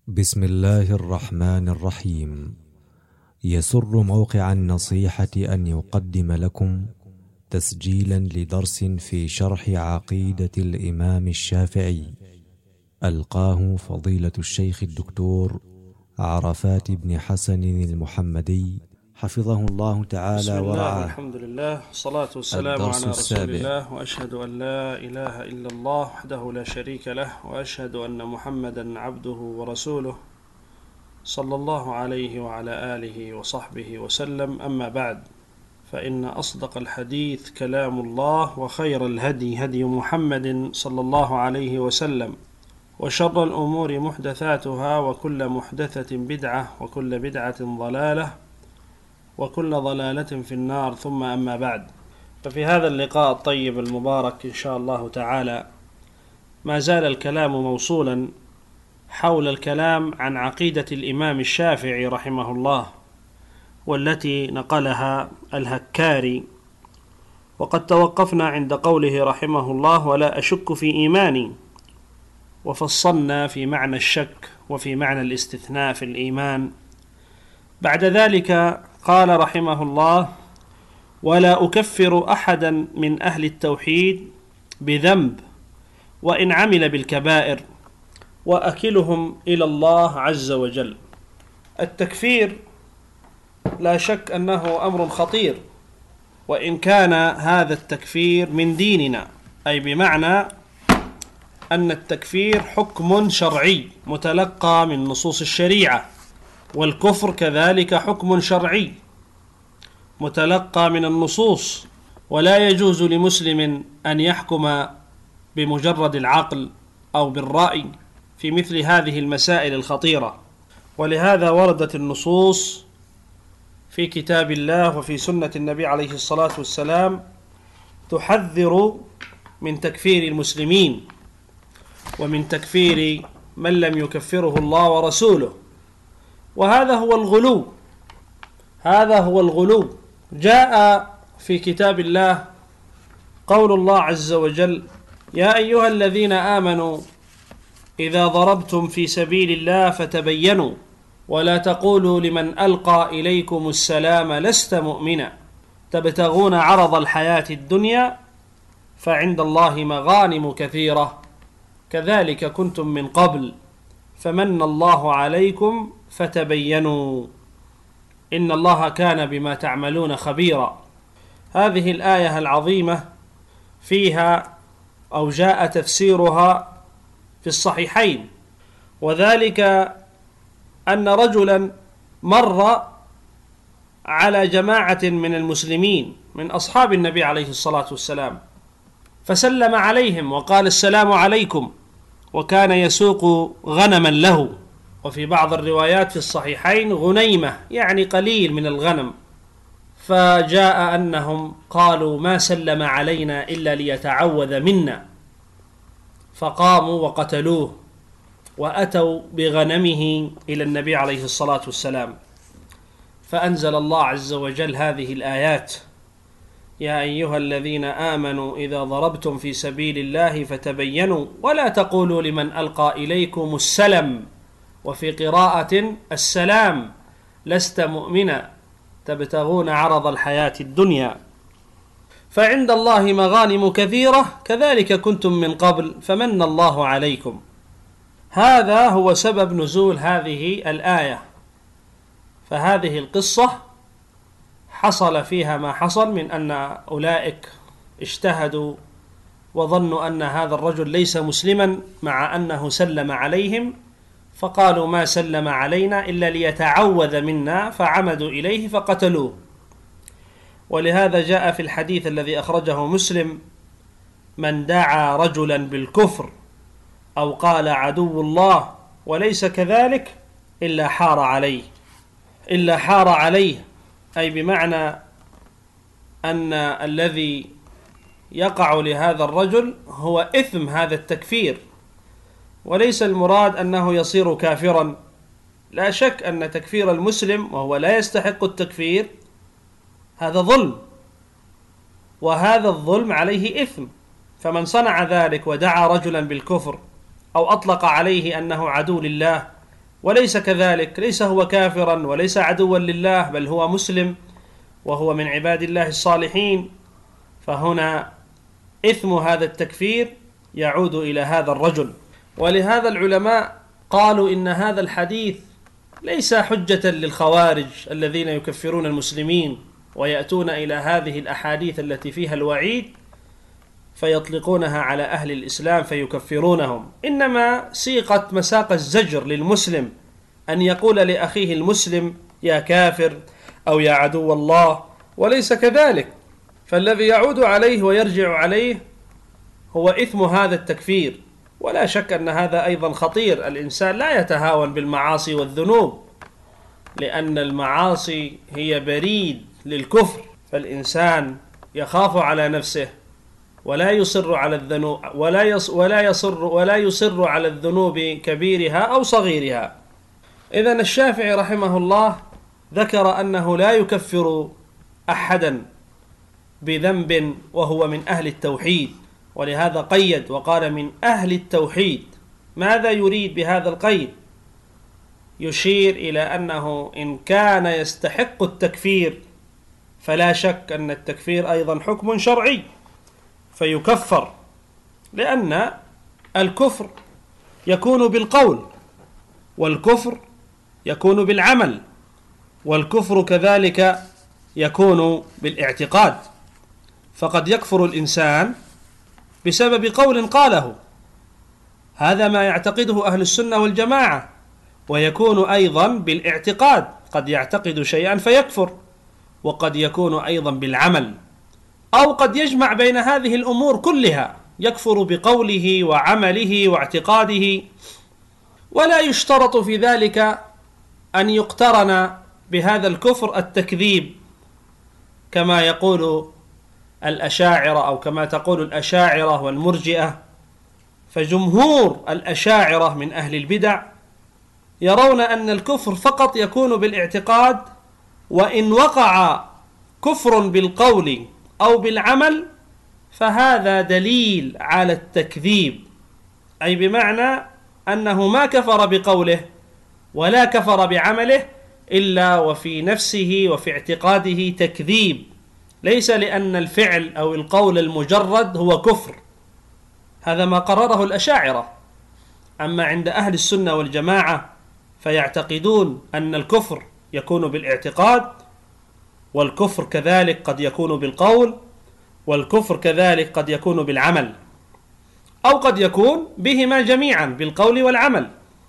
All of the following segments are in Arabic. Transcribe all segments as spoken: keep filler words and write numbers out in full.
بسم الله الرحمن الرحيم. يسر موقع النصيحة أن يقدم لكم تسجيلا لدرس في شرح عقيدة الإمام الشافعي، ألقاه فضيلة الشيخ الدكتور عرفات بن حسن المحمدي حفظه الله تعالى بسم الله ورعاه. والحمد لله والصلاة والسلام على رسول السابع. الله، وأشهد أن لا إله إلا الله وحده لا شريك له، وأشهد أن محمدا عبده ورسوله صلى الله عليه وعلى آله وصحبه وسلم. أما بعد، فإن أصدق الحديث كلام الله، وخير الهدي هدي محمد صلى الله عليه وسلم، وشر الأمور محدثاتها، وكل محدثة بدعة، وكل بدعة ضلالة، وكل ضلالة في النار. ثم أما بعد، ففي هذا اللقاء الطيب المبارك إن شاء الله تعالى ما زال الكلام موصولا حول الكلام عن عقيدة الإمام الشافعي رحمه الله، والتي نقلها الهكاري. وقد توقفنا عند قوله رحمه الله: ولا أشك في إيماني، وفصلنا في معنى الشك وفي معنى الاستثناء في الإيمان. بعد ذلك قال رحمه الله: ولا أكفر أحدا من أهل التوحيد بذنب وإن عمل بالكبائر، وأكلهم إلى الله عز وجل. التكفير لا شك أنه أمر خطير، وإن كان هذا التكفير من ديننا، أي بمعنى أن التكفير حكم شرعي متلقى من نصوص الشريعة، والكفر كذلك حكم شرعي متلقى من النصوص، ولا يجوز لمسلم أن يحكم بمجرد العقل أو بالرأي في مثل هذه المسائل الخطيرة. ولهذا وردت النصوص في كتاب الله وفي سنة النبي عليه الصلاة والسلام تحذر من تكفير المسلمين، ومن تكفير من لم يكفره الله ورسوله. وهذا هو الغلو، هذا هو الغلو. جاء في كتاب الله قول الله عز وجل: يا أيها الذين آمنوا إذا ضربتم في سبيل الله فتبينوا ولا تقولوا لمن ألقى إليكم السلام لست مؤمنا تبتغون عرض الحياة الدنيا فعند الله مغانم كثيرة كذلك كنتم من قبل فمن الله عليكم فتبينوا إن الله كان بما تعملون خبيرا. هذه الآية العظيمة فيها أو جاء تفسيرها في الصحيحين، وذلك أن رجلا مر على جماعة من المسلمين من أصحاب النبي عليه الصلاة والسلام، فسلم عليهم وقال: السلام عليكم، وكان يسوق غنما له، وفي بعض الروايات في الصحيحين غنيمة، يعني قليل من الغنم. فجاء أنهم قالوا: ما سلم علينا إلا ليتعوذ منا، فقاموا وقتلوه وأتوا بغنمه إلى النبي عليه الصلاة والسلام، فأنزل الله عز وجل هذه الآيات: يا أيها الذين آمنوا إذا ضربتم في سبيل الله فتبينوا ولا تقولوا لمن ألقى إليكم السلم، وفي قراءة السلام لست مؤمنا تبتغون عرض الحياة الدنيا فعند الله مغانم كثيرة كذلك كنتم من قبل فمن الله عليكم. هذا هو سبب نزول هذه الآية. فهذه القصة حصل فيها ما حصل من أن أولئك اجتهدوا وظنوا أن هذا الرجل ليس مسلما مع أنه سلم عليهم، فقالوا: ما سلم علينا إلا ليتعوذ منا، فعمدوا إليه فقتلوه. ولهذا جاء في الحديث الذي أخرجه مسلم: من دعا رجلا بالكفر أو قال عدو الله وليس كذلك إلا حار عليه، إلا حار عليه، أي بمعنى أن الذي يقع لهذا الرجل هو إثم هذا التكفير، وليس المراد أنه يصير كافرا. لا شك أن تكفير المسلم وهو لا يستحق التكفير هذا ظلم، وهذا الظلم عليه إثم. فمن صنع ذلك ودعا رجلا بالكفر أو أطلق عليه أنه عدو لله وليس كذلك، ليس هو كافرا وليس عدوا لله، بل هو مسلم وهو من عباد الله الصالحين، فهنا إثم هذا التكفير يعود إلى هذا الرجل. ولهذا العلماء قالوا إن هذا الحديث ليس حجة للخوارج الذين يكفرون المسلمين ويأتون إلى هذه الأحاديث التي فيها الوعيد فيطلقونها على أهل الإسلام فيكفرونهم، إنما سيقت مساق الزجر للمسلم أن يقول لأخيه المسلم يا كافر أو يا عدو الله، وليس كذلك. فالذي يعود عليه ويرجع عليه هو إثم هذا التكفير. ولا شك أن هذا أيضا خطير، الإنسان لا يتهاون بالمعاصي والذنوب، لأن المعاصي هي بريد للكفر، فالإنسان يخاف على نفسه ولا يصر على الذنوب ولا يص ولا يصر ولا يصر على الذنوب كبيرها أو صغيرها. إذن الشافعي رحمه الله ذكر أنه لا يكفر أحدا بذنب وهو من أهل التوحيد، ولهذا قيد وقال من أهل التوحيد. ماذا يريد بهذا القيد؟ يشير إلى أنه إن كان يستحق التكفير فلا شك أن التكفير أيضا حكم شرعي فيكفر، لأن الكفر يكون بالقول، والكفر يكون بالعمل، والكفر كذلك يكون بالاعتقاد. فقد يكفر الإنسان بسبب قول قاله، هذا ما يعتقده أهل السنة والجماعة، ويكون أيضا بالاعتقاد، قد يعتقد شيئا فيكفر، وقد يكون أيضا بالعمل، أو قد يجمع بين هذه الأمور كلها، يكفر بقوله وعمله واعتقاده. ولا يشترط في ذلك أن يقترن بهذا الكفر التكذيب كما يقول الأشاعرة أو كما تقول الأشاعرة والمرجئة. فجمهور الأشاعرة من أهل البدع يرون أن الكفر فقط يكون بالاعتقاد، وإن وقع كفر بالقول أو بالعمل فهذا دليل على التكذيب، أي بمعنى أنه ما كفر بقوله ولا كفر بعمله إلا وفي نفسه وفي اعتقاده تكذيب، ليس لأن الفعل أو القول المجرد هو كفر. هذا ما قرره الأشاعرة. أما عند أهل السنة والجماعة فيعتقدون أن الكفر يكون بالاعتقاد، والكفر كذلك قد يكون بالقول، والكفر كذلك قد يكون بالعمل، أو قد يكون بهما جميعا بالقول والعمل.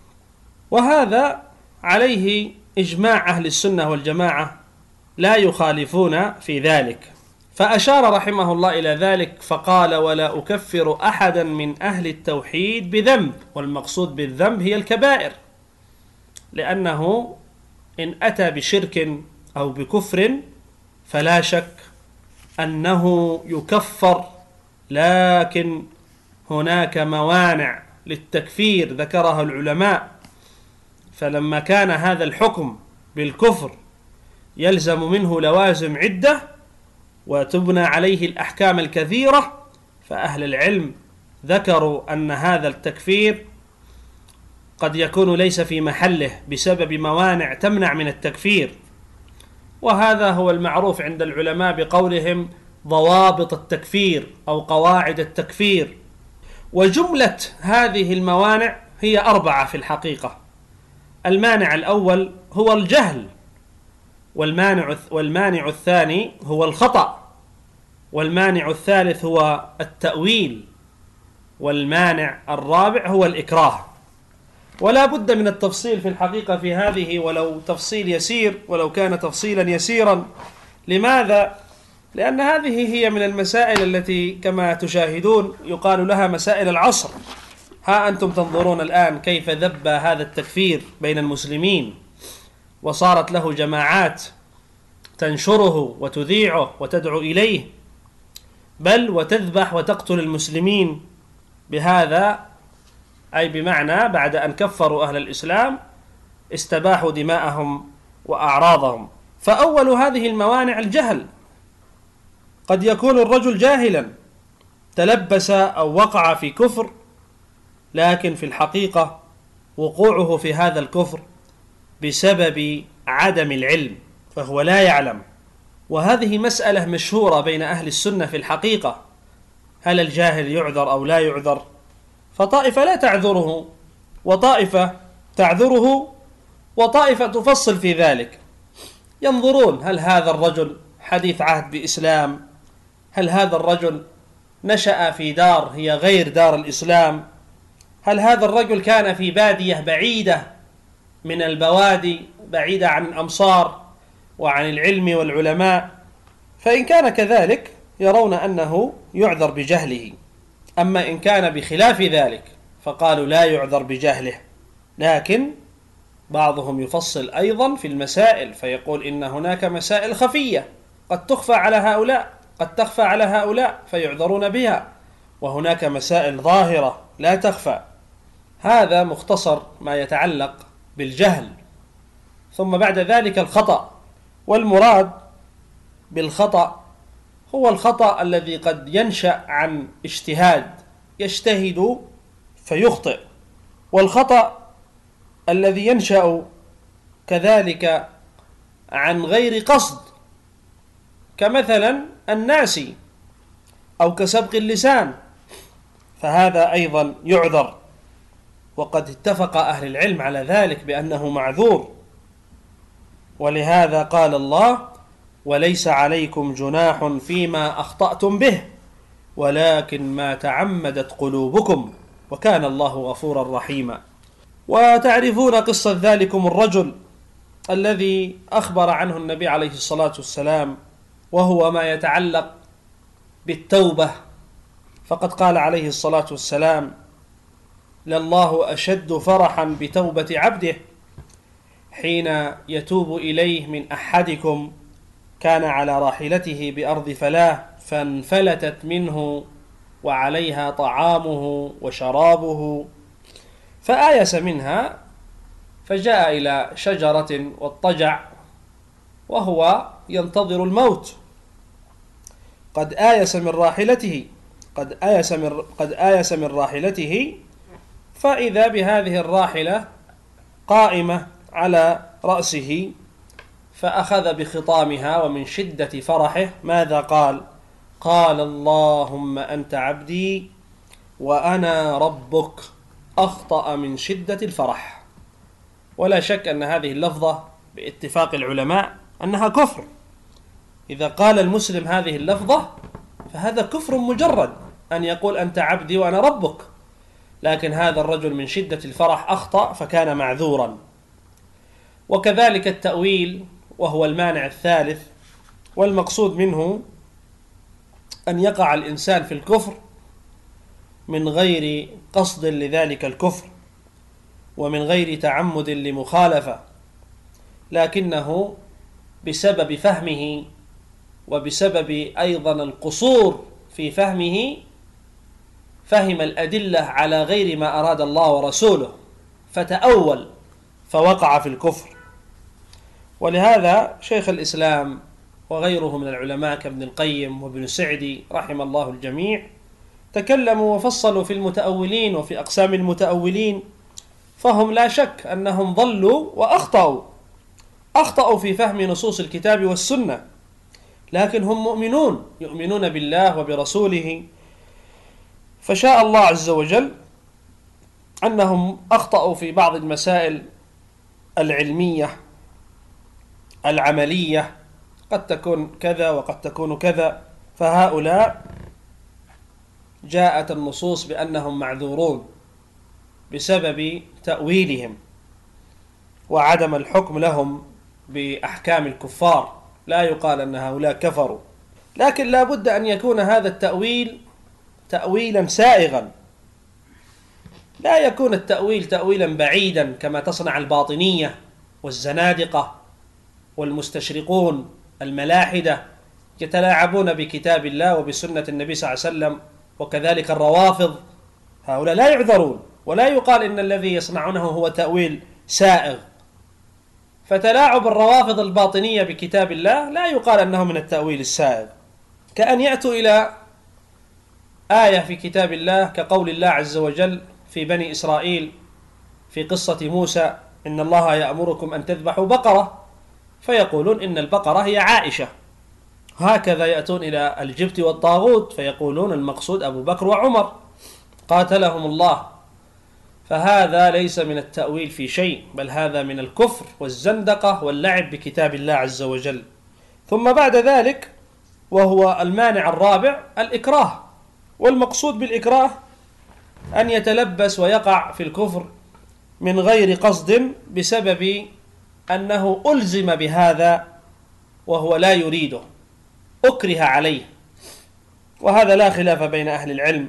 وهذا عليه إجماع أهل السنة والجماعة، لا يخالفون في ذلك. فأشار رحمه الله إلى ذلك فقال ولا أكفر أحدا من أهل التوحيد بذنب، والمقصود بالذنب هي الكبائر، لأنه إن أتى بشرك أو بكفر فلا شك أنه يكفر، لكن هناك موانع للتكفير ذكرها العلماء. فلما كان هذا الحكم بالكفر يلزم منه لوازم عدة وتبنى عليه الأحكام الكثيرة، فأهل العلم ذكروا أن هذا التكفير قد يكون ليس في محله بسبب موانع تمنع من التكفير. وهذا هو المعروف عند العلماء بقولهم ضوابط التكفير أو قواعد التكفير. وجملة هذه الموانع هي أربعة في الحقيقة. المانع الأول هو الجهل، والمانع والمانع الثاني هو الخطأ، والمانع الثالث هو التأويل، والمانع الرابع هو الإكراه. ولا بد من التفصيل في الحقيقة في هذه، ولو تفصيل يسير، ولو كان تفصيلا يسيرا. لماذا؟ لأن هذه هي من المسائل التي كما تشاهدون يقال لها مسائل العصر. ها أنتم تنظرون الآن كيف ذب هذا التكفير بين المسلمين، وصارت له جماعات تنشره وتذيعه وتدعو إليه، بل وتذبح وتقتل المسلمين بهذا، أي بمعنى بعد أن كفروا أهل الإسلام استباحوا دماءهم وأعراضهم. فأول هذه الموانع الجهل. قد يكون الرجل جاهلا تلبس أو وقع في كفر، لكن في الحقيقة وقوعه في هذا الكفر بسبب عدم العلم، فهو لا يعلم. وهذه مسألة مشهورة بين أهل السنة في الحقيقة، هل الجاهل يعذر أو لا يعذر؟ فطائفة لا تعذره، وطائفة تعذره، وطائفة تفصل في ذلك. ينظرون هل هذا الرجل حديث عهد بإسلام، هل هذا الرجل نشأ في دار هي غير دار الإسلام، هل هذا الرجل كان في بادية بعيدة من البوادي، بعيدة عن الأمصار وعن العلم والعلماء. فإن كان كذلك يرون أنه يعذر بجهله. أما إن كان بخلاف ذلك فقالوا لا يعذر بجهله. لكن بعضهم يفصل أيضا في المسائل، فيقول إن هناك مسائل خفية قد تخفى على هؤلاء، قد تخفى على هؤلاء فيعذرون بها، وهناك مسائل ظاهرة لا تخفى. هذا مختصر ما يتعلق بالجهل. ثم بعد ذلك الخطأ. والمراد بالخطأ هو الخطأ الذي قد ينشأ عن اجتهاد، يجتهد فيخطئ، والخطأ الذي ينشأ كذلك عن غير قصد، كمثلا الناسي أو كسبق اللسان، فهذا أيضا يعذر، وقد اتفق أهل العلم على ذلك بأنه معذور. ولهذا قال الله: وليس عليكم جناح فيما أخطأتم به ولكن ما تعمدت قلوبكم وكان الله غفورا رحيما. وتعرفون قصة ذلكم الرجل الذي أخبر عنه النبي عليه الصلاة والسلام، وهو ما يتعلق بالتوبة، فقد قال عليه الصلاة والسلام: لله أشد فرحا بتوبة عبده حين يتوب إليه من أحدكم كان على راحلته بأرض فلاة فانفلتت منه وعليها طعامه وشرابه فآيس منها فجاء إلى شجرة واضطجع وهو ينتظر الموت، قد آيس من راحلته قد آيس من قد آيس من راحلته فإذا بهذه الراحلة قائمة على رأسه، فأخذ بخطامها ومن شدة فرحه ماذا قال؟ قال: اللهم أنت عبدي وأنا ربك. أخطأ من شدة الفرح. ولا شك أن هذه اللفظة باتفاق العلماء أنها كفر. إذا قال المسلم هذه اللفظة فهذا كفر مجرد، أن يقول أنت عبدي وأنا ربك، لكن هذا الرجل من شدة الفرح أخطأ فكان معذورا. وكذلك التأويل وهو المانع الثالث، والمقصود منه أن يقع الإنسان في الكفر من غير قصد لذلك الكفر ومن غير تعمد لمخالفة، لكنه بسبب فهمه وبسبب أيضا القصور في فهمه فهم الأدلة على غير ما أراد الله ورسوله فتأول فوقع في الكفر. ولهذا شيخ الإسلام وغيره من العلماء كابن القيم وابن سعدي رحم الله الجميع تكلموا وفصلوا في المتأولين وفي أقسام المتأولين، فهم لا شك أنهم ضلوا وأخطأوا أخطأوا في فهم نصوص الكتاب والسنة، لكن هم مؤمنون يؤمنون بالله وبرسوله، فشاء الله عز وجل أنهم أخطأوا في بعض المسائل العلمية العملية، قد تكون كذا وقد تكون كذا، فهؤلاء جاءت النصوص بأنهم معذورون بسبب تأويلهم وعدم الحكم لهم بأحكام الكفار، لا يقال أن هؤلاء كفروا، لكن لا بد أن يكون هذا التأويل تأويلا سائغا، لا يكون التأويل تأويلا بعيدا كما تصنع الباطنية والزنادقة والمستشرقون الملاحدة، يتلاعبون بكتاب الله وبسنة النبي صلى الله عليه وسلم، وكذلك الروافض، هؤلاء لا يعذرون ولا يقال إن الذي يصنعونه هو تأويل سائغ. فتلاعب الروافض الباطنية بكتاب الله لا يقال أنه من التأويل السائغ، كأن يأتوا إلى آية في كتاب الله كقول الله عز وجل في بني إسرائيل: في قصة موسى إن الله يأمركم أن تذبحوا بقرة، فيقولون إن البقرة هي عائشة. هكذا يأتون إلى الجبت والطاغوت فيقولون المقصود أبو بكر وعمر قاتلهم الله. فهذا ليس من التأويل في شيء، بل هذا من الكفر والزندقة واللعب بكتاب الله عز وجل. ثم بعد ذلك وهو المانع الرابع الإكراه، والمقصود بالإكراه أن يتلبس ويقع في الكفر من غير قصد بسبب أنه ألزم بهذا وهو لا يريده، أكره عليه. وهذا لا خلاف بين أهل العلم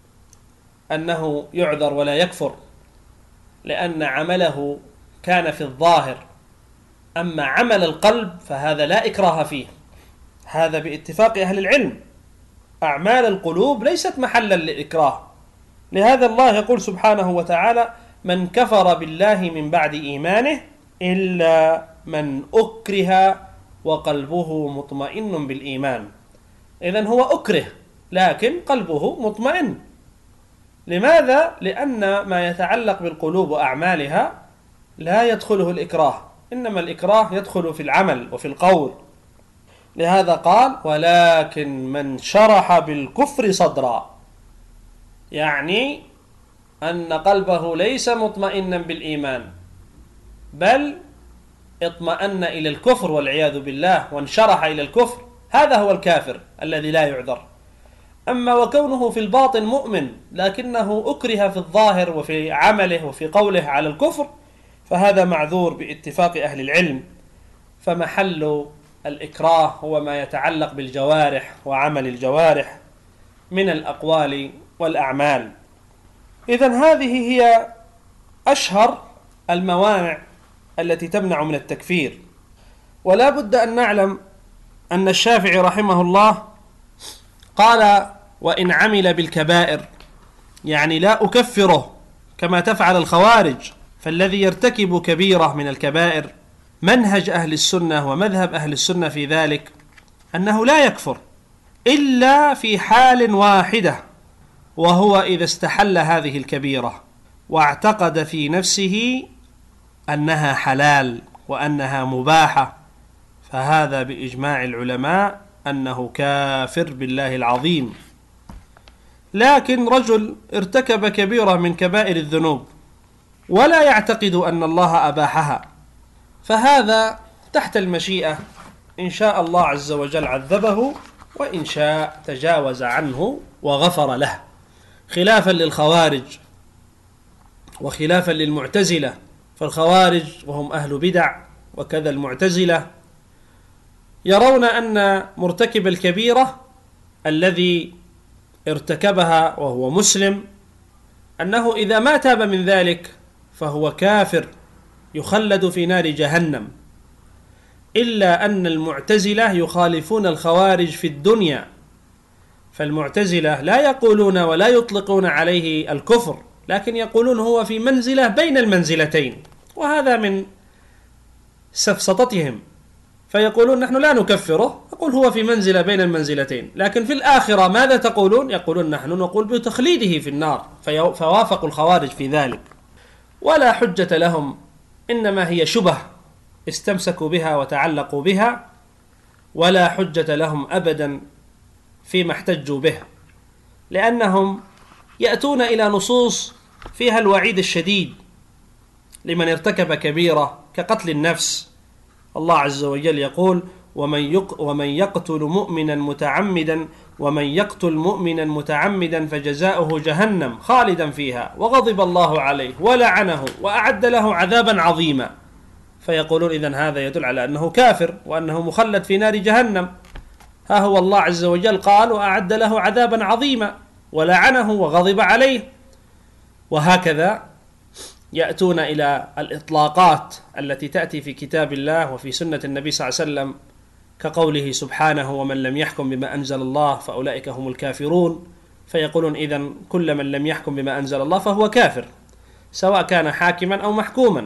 أنه يعذر ولا يكفر، لأن عمله كان في الظاهر. أما عمل القلب فهذا لا إكراه فيه، هذا باتفاق أهل العلم. أعمال القلوب ليست محلا للإكراه. لهذا الله يقول سبحانه وتعالى: من كفر بالله من بعد إيمانه إلا من أكره وقلبه مطمئن بالإيمان. إذن هو أكره لكن قلبه مطمئن. لماذا؟ لأن ما يتعلق بالقلوب وأعمالها لا يدخله الإكراه، إنما الإكراه يدخل في العمل وفي القول. لهذا قال: ولكن من شرح بالكفر صدرا، يعني أن قلبه ليس مطمئنا بالإيمان بل اطمأن إلى الكفر والعياذ بالله وانشرح إلى الكفر، هذا هو الكافر الذي لا يعذر. أما وكونه في الباطن مؤمن لكنه أكره في الظاهر وفي عمله وفي قوله على الكفر، فهذا معذور باتفاق أهل العلم. فمحل الإكراه هو ما يتعلق بالجوارح وعمل الجوارح من الأقوال والأعمال. إذن هذه هي أشهر الموانع التي تمنع من التكفير. ولا بد أن نعلم أن الشافعي رحمه الله قال: وإن عمل بالكبائر، يعني لا أكفره كما تفعل الخوارج. فالذي يرتكب كبيرة من الكبائر منهج أهل السنة ومذهب أهل السنة في ذلك أنه لا يكفر إلا في حال واحدة، وهو إذا استحل هذه الكبيرة واعتقد في نفسه أنها حلال وأنها مباحة، فهذا بإجماع العلماء أنه كافر بالله العظيم. لكن رجل ارتكب كبيرة من كبائر الذنوب ولا يعتقد أن الله أباحها، فهذا تحت المشيئة، إن شاء الله عز وجل عذبه وإن شاء تجاوز عنه وغفر له، خلافا للخوارج وخلافا للمعتزلة. فالخوارج وهم أهل بدع وكذا المعتزلة يرون أن مرتكب الكبيرة الذي ارتكبها وهو مسلم أنه إذا ما تاب من ذلك فهو كافر يخلد في نار جهنم، إلا أن المعتزلة يخالفون الخوارج في الدنيا. فالمعتزلة لا يقولون ولا يطلقون عليه الكفر، لكن يقولون هو في منزلة بين المنزلتين، وهذا من سفسطتهم. فيقولون نحن لا نكفره، يقول هو في منزلة بين المنزلتين، لكن في الآخرة ماذا تقولون؟ يقولون نحن نقول بتخليده في النار، فوافقوا الخوارج في ذلك. ولا حجة لهم، إنما هي شبه استمسكوا بها وتعلقوا بها، ولا حجة لهم أبدا فيما احتجوا به، لأنهم يأتون إلى نصوص فيها الوعيد الشديد لمن ارتكب كبيرة كقتل النفس. الله عز وجل يقول: ومن ومن يقتل مؤمنا متعمدا ومن يقتل مؤمنا متعمدا فجزاؤه جهنم خالدا فيها وغضب الله عليه ولعنه وأعد له عذابا عظيما. فيقولون إذن هذا يدل على أنه كافر وأنه مخلد في نار جهنم. ها هو الله عز وجل قال: وأعد له عذابا عظيما ولعنه وغضب عليه. وهكذا يأتون إلى الإطلاقات التي تأتي في كتاب الله وفي سنة النبي صلى الله عليه وسلم، كقوله سبحانه: ومن لم يحكم بما أنزل الله فأولئك هم الكافرون. فيقولون إذن كل من لم يحكم بما أنزل الله فهو كافر، سواء كان حاكما أو محكوما.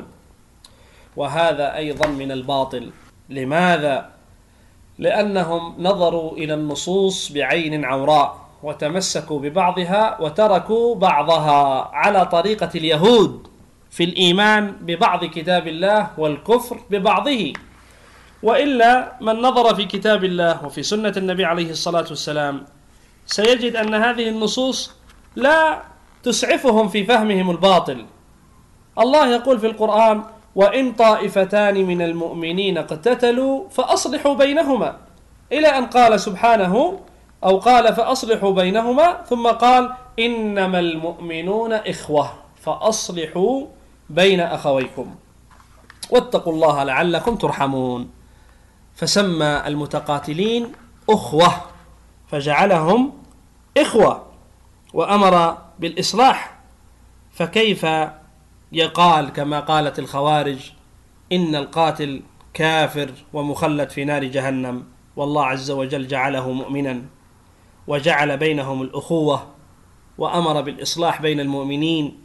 وهذا أيضا من الباطل. لماذا؟ لأنهم نظروا إلى النصوص بعين عوراء وتمسكوا ببعضها وتركوا بعضها على طريقة اليهود. في الإيمان ببعض كتاب الله والكفر ببعضه. وإلا من نظر في كتاب الله وفي سنة النبي عليه الصلاة والسلام سيجد أن هذه النصوص لا تسعفهم في فهمهم الباطل. الله يقول في القرآن: وإن طائفتان من المؤمنين اقتتلوا فأصلحوا بينهما، إلى أن قال سبحانه أو قال فأصلحوا بينهما، ثم قال: إنما المؤمنون إخوة فأصلحوا بين أخويكم واتقوا الله لعلكم ترحمون. فسمى المتقاتلين أخوة فجعلهم إخوة وأمر بالإصلاح. فكيف يقال كما قالت الخوارج إن القاتل كافر ومخلد في نار جهنم، والله عز وجل جعله مؤمنا وجعل بينهم الأخوة وأمر بالإصلاح بين المؤمنين؟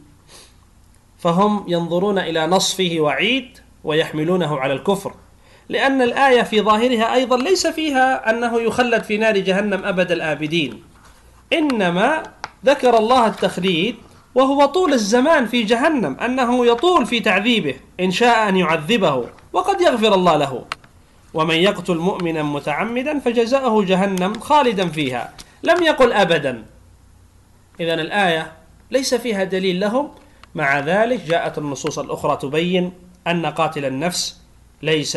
فهم ينظرون إلى نصفه وعيد ويحملونه على الكفر، لأن الآية في ظاهرها أيضا ليس فيها أنه يخلد في نار جهنم أبد الآبدين، إنما ذكر الله التخليد وهو طول الزمان في جهنم، أنه يطول في تعذيبه إن شاء أن يعذبه وقد يغفر الله له. ومن يقتل مؤمنا متعمدا فجزاؤه جهنم خالدا فيها، لم يقل أبدا. إذن الآية ليس فيها دليل لهم. مع ذلك جاءت النصوص الأخرى تبين أن قاتل النفس ليس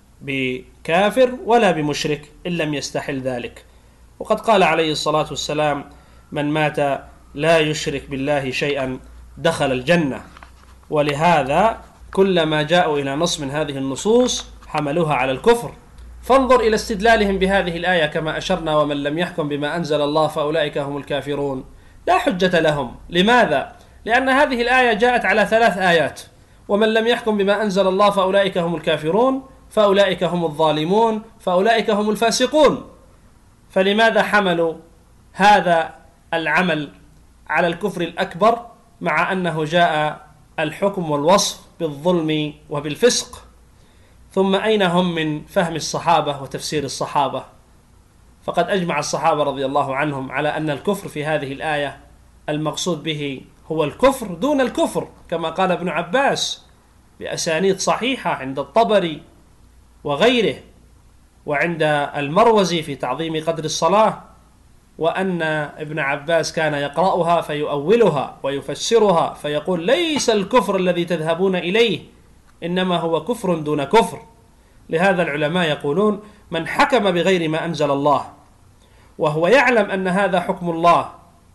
بكافر ولا بمشرك إن لم يستحل ذلك. وقد قال عليه الصلاة والسلام: من مات لا يشرك بالله شيئا دخل الجنة. ولهذا كلما جاءوا إلى نص من هذه النصوص حملوها على الكفر. فانظر إلى استدلالهم بهذه الآية كما أشرنا: ومن لم يحكم بما أنزل الله فأولئك هم الكافرون. لا حجة لهم. لماذا؟ لأن هذه الآية جاءت على ثلاث آيات: ومن لم يحكم بما أنزل الله فأولئك هم الكافرون، فأولئك هم الظالمون، فأولئك هم الفاسقون. فلماذا حملوا هذا العمل على الكفر الأكبر مع أنه جاء الحكم والوصف بالظلم وبالفسق؟ ثم أين هم من فهم الصحابة وتفسير الصحابة؟ فقد أجمع الصحابة رضي الله عنهم على أن الكفر في هذه الآية المقصود به هو الكفر دون الكفر، كما قال ابن عباس بأسانيد صحيحة عند الطبري وغيره وعند المروزي في تعظيم قدر الصلاة، وأن ابن عباس كان يقرأها فيؤولها ويفسرها فيقول: ليس الكفر الذي تذهبون إليه، إنما هو كفر دون كفر. لهذا العلماء يقولون: من حكم بغير ما أنزل الله وهو يعلم أن هذا حكم الله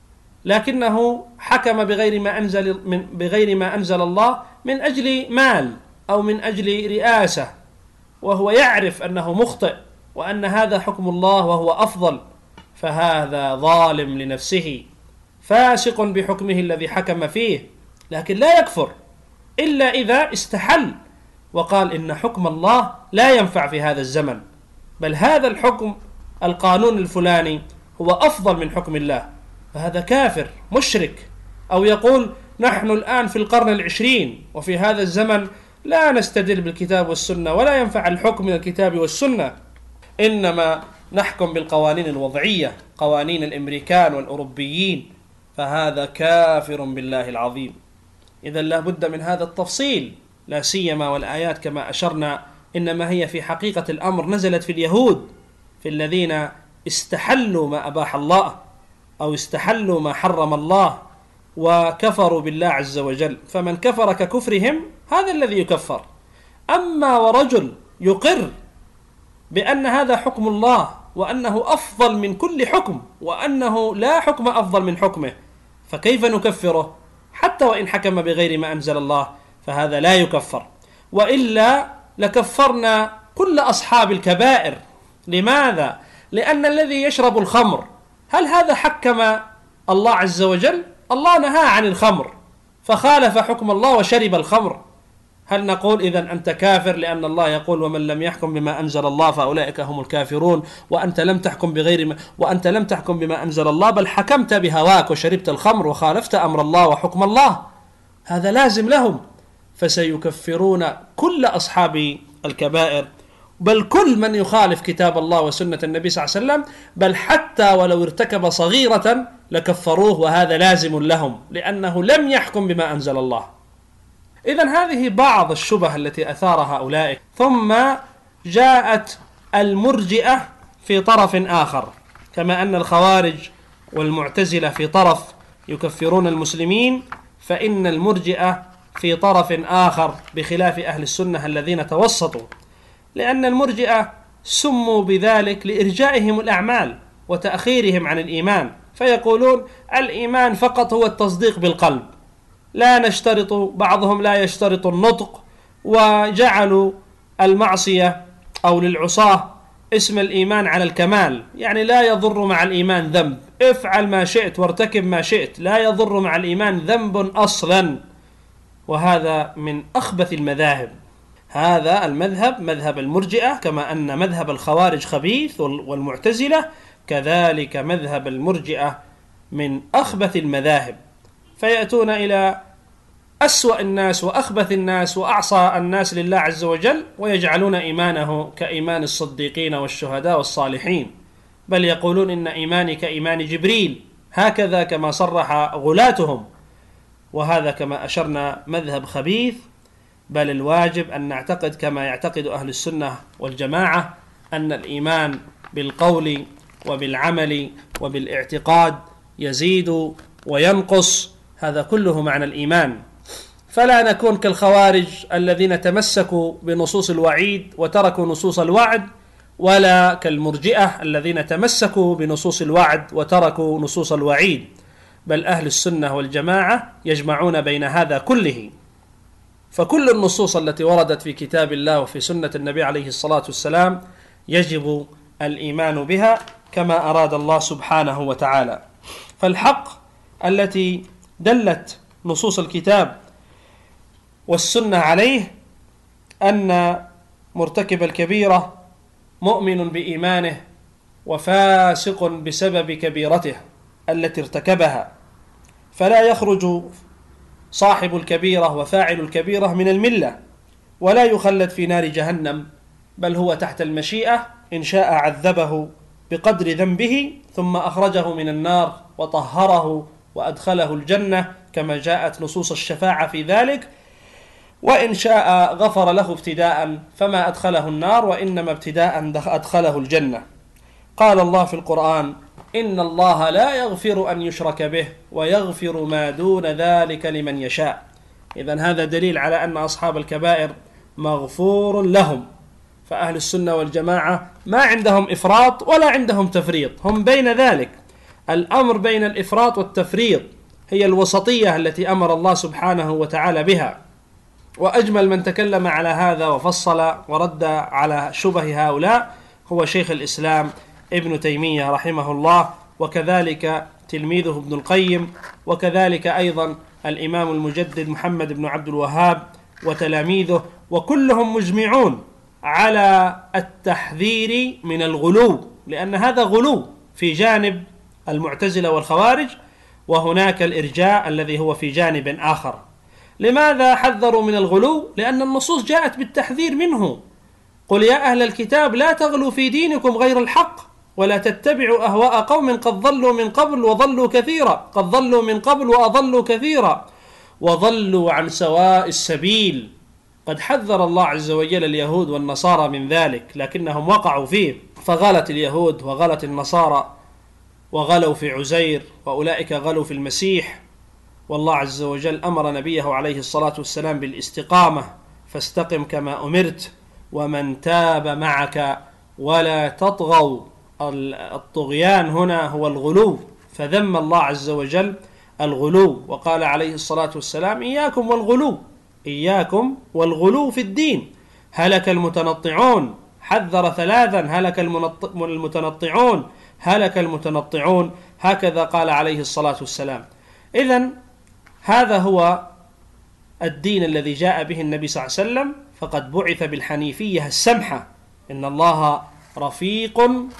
لكنه حكم بغير ما أنزل من بغير ما أنزل الله من أجل مال أو من أجل رئاسة، وهو يعرف أنه مخطئ وأن هذا حكم الله وهو أفضل، فهذا ظالم لنفسه فاسق بحكمه الذي حكم فيه، لكن لا يكفر إلا إذا استحل وقال إن حكم الله لا ينفع في هذا الزمن، بل هذا الحكم القانون الفلاني هو أفضل من حكم الله، فهذا كافر مشرك. أو يقول: نحن الآن في القرن العشرين وفي هذا الزمن لا نستدل بالكتاب والسنة ولا ينفع الحكم من الكتاب والسنة، إنما نحكم بالقوانين الوضعية، قوانين الأمريكان والأوروبيين، فهذا كافر بالله العظيم. إذا لا بد من هذا التفصيل، لا سيما والآيات كما أشرنا إنما هي في حقيقة الأمر نزلت في اليهود، في الذين استحلوا ما أباح الله أو استحلوا ما حرم الله وكفروا بالله عز وجل، فمن كفر ككفرهم هذا الذي يكفر. أما ورجل يقر بأن هذا حكم الله وأنه أفضل من كل حكم وأنه لا حكم أفضل من حكمه، فكيف نكفره حتى وإن حكم بغير ما أنزل الله؟ فهذا لا يكفر، وإلا لكفرنا كل أصحاب الكبائر. لماذا؟ لأن الذي يشرب الخمر هل هذا حكم الله عز وجل؟ الله نهى عن الخمر فخالف حكم الله وشرب الخمر، هل نقول إذن أنت كافر لأن الله يقول: ومن لم يحكم بما أنزل الله فأولئك هم الكافرون، وأنت لم تحكم بغير ما وأنت لم تحكم بما أنزل الله بل حكمت بهواك وشربت الخمر وخالفت أمر الله وحكم الله؟ هذا لازم لهم، فسيكفرون كل أصحاب الكبائر، بل كل من يخالف كتاب الله وسنة النبي صلى الله عليه وسلم، بل حتى ولو ارتكب صغيرة لكفروه، وهذا لازم لهم لأنه لم يحكم بما أنزل الله. إذن هذه بعض الشبه التي أثارها أولئك. ثم جاءت المرجئة في طرف آخر، كما أن الخوارج والمعتزلة في طرف يكفرون المسلمين، فإن المرجئة في طرف آخر بخلاف أهل السنة الذين توسطوا، لأن المرجئة سموا بذلك لإرجائهم الأعمال وتأخيرهم عن الإيمان، فيقولون الإيمان فقط هو التصديق بالقلب، لا نشترط، بعضهم لا يشترط النطق، وجعلوا المعصية أو للعصاة اسم الإيمان على الكمال، يعني لا يضر مع الإيمان ذنب، افعل ما شئت وارتكب ما شئت، لا يضر مع الإيمان ذنب أصلا. وهذا من أخبث المذاهب. هذا المذهب مذهب المرجئة، كما أن مذهب الخوارج خبيث والمعتزلة، كذلك مذهب المرجئة من أخبث المذاهب، فيأتون إلى أسوأ الناس وأخبث الناس وأعصى الناس لله عز وجل، ويجعلون إيمانه كإيمان الصديقين والشهداء والصالحين، بل يقولون إن إيماني كإيمان جبريل، هكذا كما صرح غلاتهم. وهذا كما أشرنا مذهب خبيث، بل الواجب أن نعتقد كما يعتقد أهل السنة والجماعة، أن الإيمان بالقول وبالعمل وبالاعتقاد يزيد وينقص، هذا كله معنى الإيمان. فلا نكون كالخوارج الذين تمسكوا بنصوص الوعيد وتركوا نصوص الوعد، ولا كالمرجئة الذين تمسكوا بنصوص الوعد وتركوا نصوص الوعيد، بل أهل السنة والجماعة يجمعون بين هذا كله. فكل النصوص التي وردت في كتاب الله وفي سنة النبي عليه الصلاة والسلام يجب الإيمان بها كما أراد الله سبحانه وتعالى. فالحق التي دلت نصوص الكتاب والسنة عليه أن مرتكب الكبيرة مؤمن بإيمانه وفاسق بسبب كبيرته التي ارتكبها، فلا يخرج صاحب الكبيرة وفاعل الكبيرة من الملة، ولا يخلد في نار جهنم، بل هو تحت المشيئة، إن شاء عذبه بقدر ذنبه ثم أخرجه من النار وطهره وأدخله الجنة كما جاءت نصوص الشفاعة في ذلك، وإن شاء غفر له ابتداء فما أدخله النار وإنما ابتداء أدخله الجنة. قال الله في القرآن: إن الله لا يغفر أن يشرك به ويغفر ما دون ذلك لمن يشاء. إذن هذا دليل على أن أصحاب الكبائر مغفور لهم. فأهل السنة والجماعة ما عندهم إفراط ولا عندهم تفريط، هم بين ذلك، الأمر بين الإفراط والتفريط، هي الوسطية التي أمر الله سبحانه وتعالى بها. وأجمل من تكلم على هذا وفصل ورد على شبه هؤلاء هو شيخ الإسلام ابن تيمية رحمه الله، وكذلك تلميذه ابن القيم، وكذلك أيضا الإمام المجدد محمد بن عبد الوهاب وتلاميذه، وكلهم مجمعون على التحذير من الغلو، لأن هذا غلو في جانب المعتزلة والخوارج، وهناك الإرجاء الذي هو في جانب آخر. لماذا حذروا من الغلو؟ لأن النصوص جاءت بالتحذير منه. قل يا أهل الكتاب لا تغلوا في دينكم غير الحق ولا تتبعوا أهواء قوم قد ضلوا من قبل وضلوا كثيرا قد ضلوا من قبل وأضلوا كثيرا وضلوا عن سواء السبيل. قد حذر الله عز وجل اليهود والنصارى من ذلك، لكنهم وقعوا فيه، فغلت اليهود وغلت النصارى وغلوا في عزير، وأولئك غلوا في المسيح. والله عز وجل أمر نبيه عليه الصلاة والسلام بالاستقامة، فاستقم كما أمرت ومن تاب معك ولا تطغوا. الطغيان هنا هو الغلو، فذم الله عز وجل الغلو، وقال عليه الصلاة والسلام: إياكم والغلو، إياكم والغلو في الدين، هلك المتنطعون. حذر ثلاثا: هلك المتنطعون، هلك المتنطعون، هكذا قال عليه الصلاة والسلام. إذن هذا هو الدين الذي جاء به النبي صلى الله عليه وسلم، فقد بعث بالحنيفية السمحة. إن الله رفيق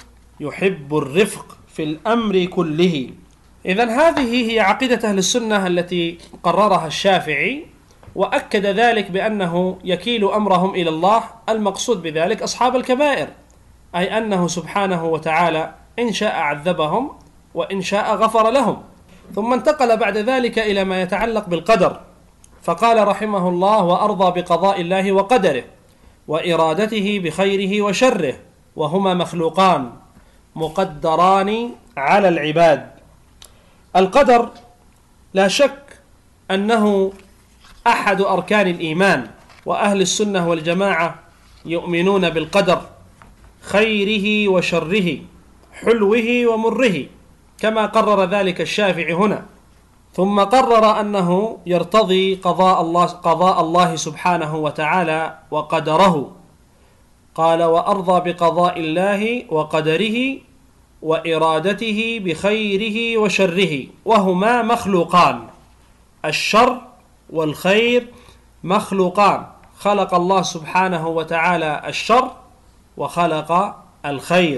يحب الرفق في الأمر كله. إذن هذه هي عقيدة أهل السنة التي قررها الشافعي، وأكد ذلك بأنه يكيل أمرهم إلى الله، المقصود بذلك أصحاب الكبائر، أي أنه سبحانه وتعالى إن شاء عذبهم وإن شاء غفر لهم. ثم انتقل بعد ذلك إلى ما يتعلق بالقدر، فقال رحمه الله: وأرضى بقضاء الله وقدره وإرادته بخيره وشره، وهما مخلوقان مقدران على العباد. القدر لا شك أنه أحد أركان الإيمان، وأهل السنة والجماعة يؤمنون بالقدر خيره وشره، حلوه ومره، كما قرر ذلك الشافعي هنا. ثم قرر أنه يرتضي قضاء الله, قضاء الله سبحانه وتعالى وقدره. قال: وأرضى بقضاء الله وقدره وإرادته بخيره وشره، وهما مخلوقان. الشر والخير مخلوقان، خلق الله سبحانه وتعالى الشر وخلق الخير.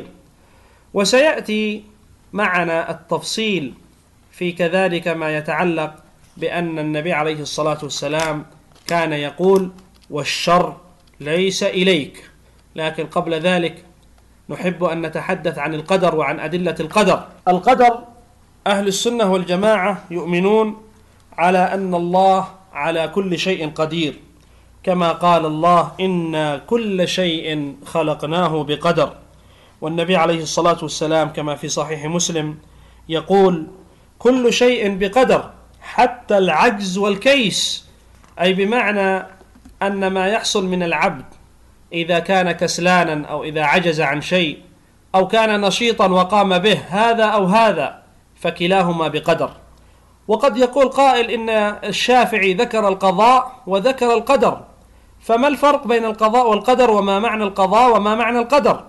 وسيأتي معنا التفصيل في كذلك ما يتعلق بأن النبي عليه الصلاة والسلام كان يقول: والشر ليس إليك. لكن قبل ذلك نحب أن نتحدث عن القدر وعن أدلة القدر. القدر أهل السنة والجماعة يؤمنون على أن الله على كل شيء قدير، كما قال الله: إن كل شيء خلقناه بقدر. والنبي عليه الصلاة والسلام كما في صحيح مسلم يقول: كل شيء بقدر حتى العجز والكيس، أي بمعنى أن ما يحصل من العبد إذا كان كسلانا أو إذا عجز عن شيء أو كان نشيطا وقام به، هذا أو هذا، فكلاهما بقدر. وقد يقول قائل إن الشافعي ذكر القضاء وذكر القدر، فما الفرق بين القضاء والقدر؟ وما معنى القضاء وما معنى القدر؟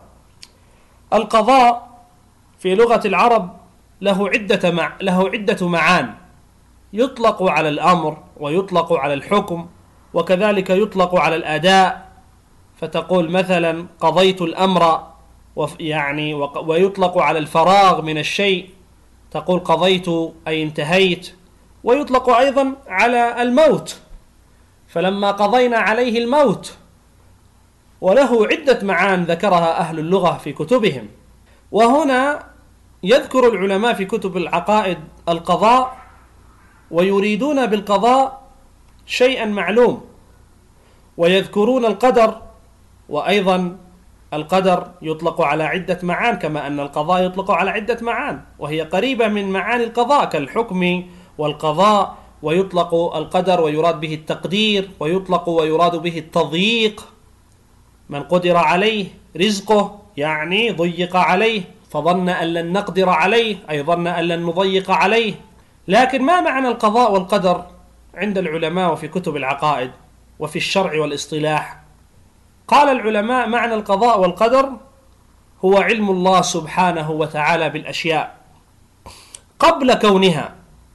القضاء في لغة العرب له عدة مع له عدة معان، يطلق على الأمر ويطلق على الحكم، وكذلك يطلق على الأداء، فتقول مثلا قضيت الأمر، يعني ويطلق على الفراغ من الشيء، تقول قضيت أي انتهيت. ويطلق أيضا على الموت، فلما قضينا عليه الموت، وله عدة معان ذكرها أهل اللغة في كتبهم. وهنا يذكر العلماء في كتب العقائد القضاء، ويريدون بالقضاء شيئا معلوم، ويذكرون القدر، وأيضا القدر يطلق على عدة معان، كما أن القضاء يطلق على عدة معان وهي قريبة من معاني القضاء كالحكم والقضاء. ويطلق القدر ويراد به التقدير، ويطلق ويراد به التضييق، من قدر عليه رزقه يعني ضيق عليه فظن أن لن نقدر عليه، أي ظن أن لن نضيق عليه. لكن ما معنى القضاء والقدر عند العلماء وفي كتب العقائد وفي الشرع والاصطلاح؟ قال العلماء: معنى القضاء والقدر هو علم الله سبحانه وتعالى بالأشياء قبل كونها،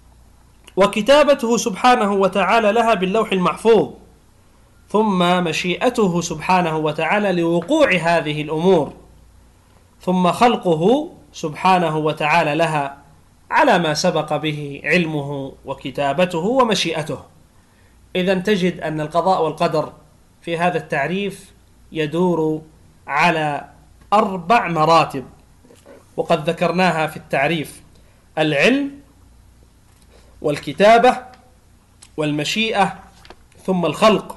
وكتابته سبحانه وتعالى لها باللوح المحفوظ، ثم مشيئته سبحانه وتعالى لوقوع هذه الأمور، ثم خلقه سبحانه وتعالى لها على ما سبق به علمه وكتابته ومشيئته. إذن تجد أن القضاء والقدر في هذا التعريف يدور على أربع مراتب، وقد ذكرناها في التعريف: العلم والكتابة والمشيئة ثم الخلق.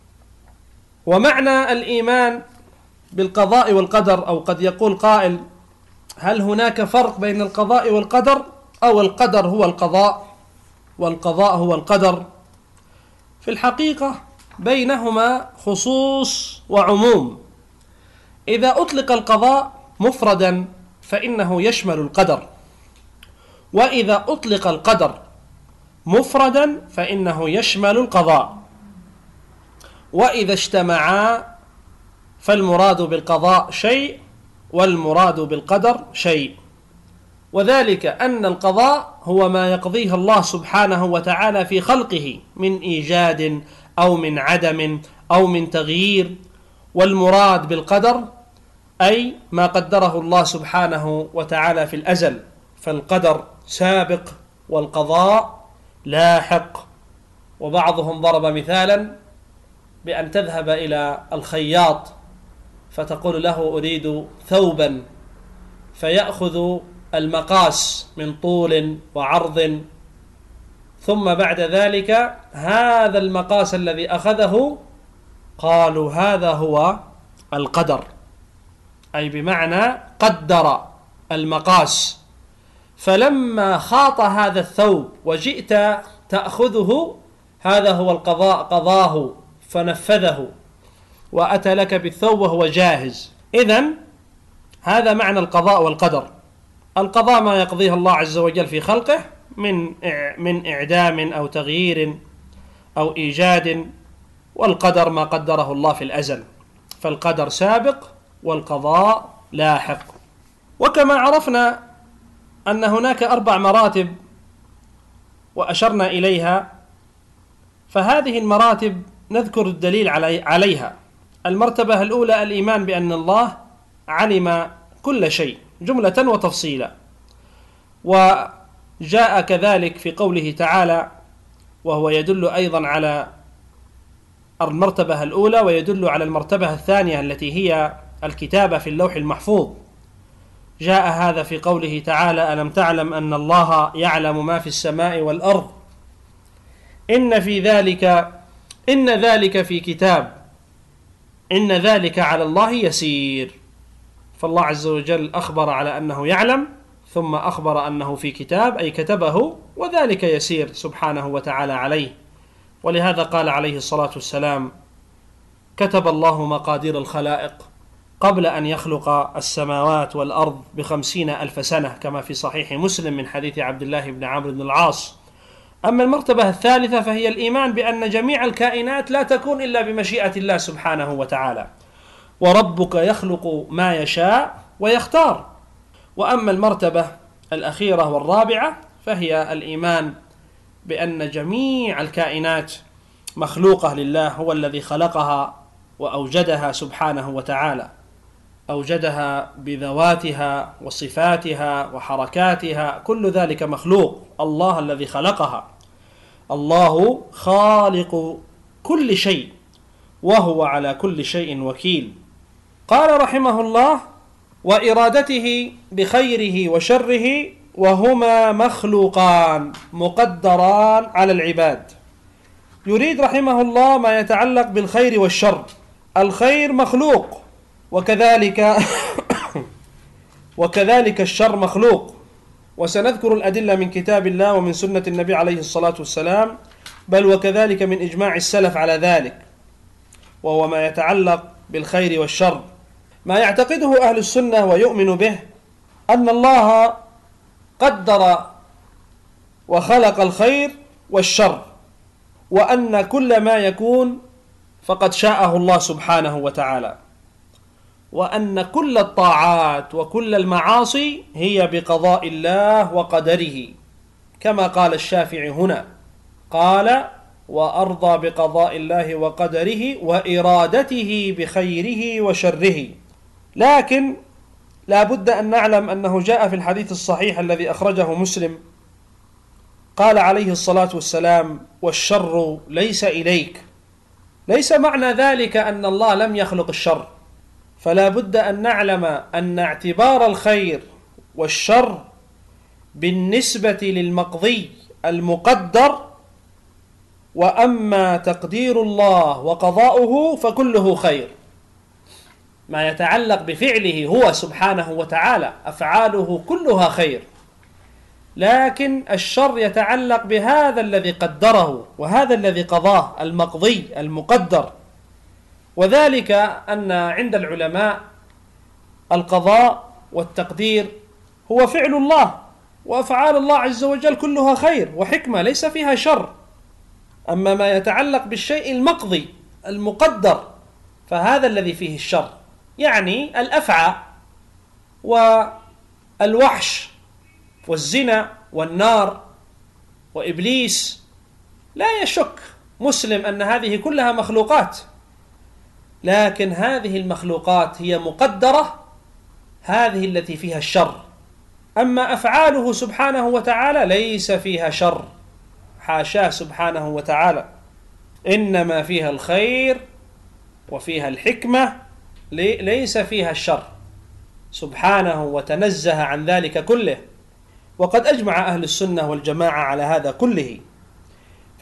ومعنى الإيمان بالقضاء والقدر، أو قد يقول قائل: هل هناك فرق بين القضاء والقدر، أو القدر هو القضاء والقضاء هو القدر؟ في الحقيقة بينهما خصوص وعموم. إذا أطلق القضاء مفردا فإنه يشمل القدر، وإذا أطلق القدر مفردا فإنه يشمل القضاء، وإذا اجتمعا فالمراد بالقضاء شيء والمراد بالقدر شيء. وذلك أن القضاء هو ما يقضيه الله سبحانه وتعالى في خلقه من إيجاد أو من عدم أو من تغيير، والمراد بالقدر أي ما قدره الله سبحانه وتعالى في الأزل، فالقدر سابق والقضاء لاحق. وبعضهم ضرب مثالا بأن تذهب إلى الخياط فتقول له: أريد ثوبا، فيأخذ المقاس من طول وعرض، ثم بعد ذلك هذا المقاس الذي أخذه قالوا هذا هو القدر، أي بمعنى قدر المقاس. فلما خاط هذا الثوب وجئت تأخذه، هذا هو القضاء، قضاه فنفذه وأتى لك بالثوب وهو جاهز. إذن هذا معنى القضاء والقدر. القضاء ما يقضيه الله عز وجل في خلقه من من إعدام أو تغيير أو إيجاد، والقدر ما قدره الله في الأزل، فالقدر سابق والقضاء لاحق. وكما عرفنا أن هناك أربع مراتب وأشرنا إليها، فهذه المراتب نذكر الدليل عليها. المرتبة الأولى الإيمان بأن الله علم كل شيء جملة وتفصيلا، وجاء كذلك في قوله تعالى، وهو يدل أيضا على المرتبة الأولى ويدل على المرتبة الثانية التي هي الكتابة في اللوح المحفوظ. جاء هذا في قوله تعالى: ألم تعلم أن الله يعلم ما في السماء والأرض إن في ذلك إن ذلك في كتاب إن ذلك على الله يسير. فالله عز وجل أخبر على أنه يعلم، ثم أخبر أنه في كتاب، أي كتبه، وذلك يسير سبحانه وتعالى عليه. ولهذا قال عليه الصلاة والسلام: كتب الله مقادير الخلائق قبل أن يخلق السماوات والأرض بخمسين ألف سنة، كما في صحيح مسلم من حديث عبد الله بن عمرو بن العاص. أما المرتبة الثالثة فهي الإيمان بأن جميع الكائنات لا تكون إلا بمشيئة الله سبحانه وتعالى، وربك يخلق ما يشاء ويختار. وأما المرتبة الأخيرة والرابعة فهي الإيمان بأن جميع الكائنات مخلوقة لله، هو الذي خلقها وأوجدها سبحانه وتعالى، أوجدها بذواتها وصفاتها وحركاتها، كل ذلك مخلوق، الله الذي خلقها. الله خالق كل شيء وهو على كل شيء وكيل. قال رحمه الله: وإرادته بخيره وشره وهما مخلوقان مقدران على العباد. يريد رحمه الله ما يتعلق بالخير والشر. الخير مخلوق، وكذلك وكذلك الشر مخلوق، وسنذكر الأدلة من كتاب الله ومن سنة النبي عليه الصلاة والسلام، بل وكذلك من إجماع السلف على ذلك، وهو ما يتعلق بالخير والشر. ما يعتقده أهل السنة ويؤمن به أن الله قدر وخلق الخير والشر، وأن كل ما يكون فقد شاءه الله سبحانه وتعالى، وأن كل الطاعات وكل المعاصي هي بقضاء الله وقدره، كما قال الشافعي هنا، قال: وأرضى بقضاء الله وقدره وإرادته بخيره وشره. لكن لا بد أن نعلم أنه جاء في الحديث الصحيح الذي أخرجه مسلم، قال عليه الصلاة والسلام: والشر ليس إليك. ليس معنى ذلك أن الله لم يخلق الشر، فلا بد أن نعلم أن اعتبار الخير والشر بالنسبة للمقضي المقدر، وأما تقدير الله وقضاؤه فكله خير. ما يتعلق بفعله هو سبحانه وتعالى أفعاله كلها خير، لكن الشر يتعلق بهذا الذي قدره وهذا الذي قضاه، المقضي المقدر. وذلك أن عند العلماء القضاء والتقدير هو فعل الله، وأفعال الله عز وجل كلها خير وحكمة ليس فيها شر. أما ما يتعلق بالشيء المقضي المقدر فهذا الذي فيه الشر، يعني الأفعى والوحش والزنا والنار وإبليس. لا يشك مسلم أن هذه كلها مخلوقات، لكن هذه المخلوقات هي مقدرة، هذه التي فيها الشر. أما أفعاله سبحانه وتعالى ليس فيها شر، حاشاه سبحانه وتعالى، إنما فيها الخير وفيها الحكمة، ليس فيها الشر سبحانه وتنزه عن ذلك كله. وقد أجمع أهل السنة والجماعة على هذا كله.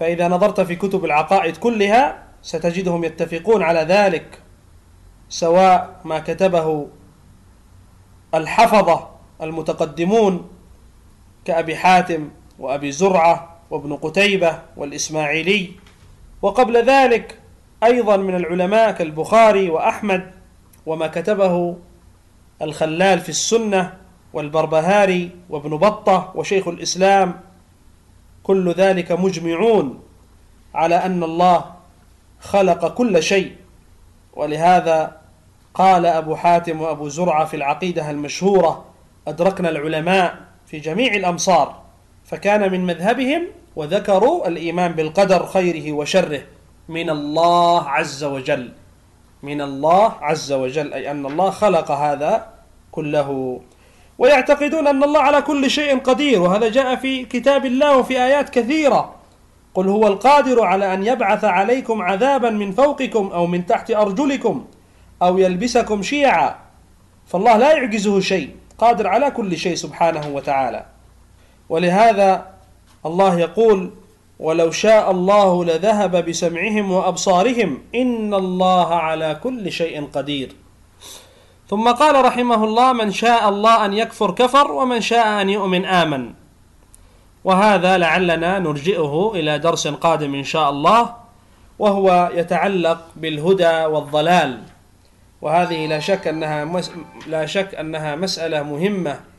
فإذا نظرت في كتب العقائد كلها ستجدهم يتفقون على ذلك، سواء ما كتبه الحفظة المتقدمون كأبي حاتم وأبي زرعة وابن قتيبة والإسماعيلي، وقبل ذلك أيضا من العلماء كالبخاري وأحمد، وما كتبه الخلال في السنة والبربهاري وابن بطة وشيخ الإسلام، كل ذلك مجمعون على أن الله خلق كل شيء. ولهذا قال أبو حاتم وأبو زرعة في العقيدة المشهورة: أدركنا العلماء في جميع الأمصار، فكان من مذهبهم وذكروا الإيمان بالقدر خيره وشره من الله عز وجل، من الله عز وجل، أي أن الله خلق هذا كله. ويعتقدون أن الله على كل شيء قدير، وهذا جاء في كتاب الله وفي آيات كثيرة: قل هو القادر على أن يبعث عليكم عذابا من فوقكم أو من تحت أرجلكم أو يلبسكم شيعا. فالله لا يعجزه شيء، قادر على كل شيء سبحانه وتعالى. ولهذا الله يقول: ولو شاء الله لذهب بسمعهم وأبصارهم إن الله على كل شيء قدير. ثم قال رحمه الله: من شاء الله أن يكفر كفر، ومن شاء أن يؤمن آمن. وهذا لعلنا نرجئه إلى درس قادم إن شاء الله، وهو يتعلق بالهدى والضلال، وهذه لا شك أنها لا شك أنها مسألة مهمة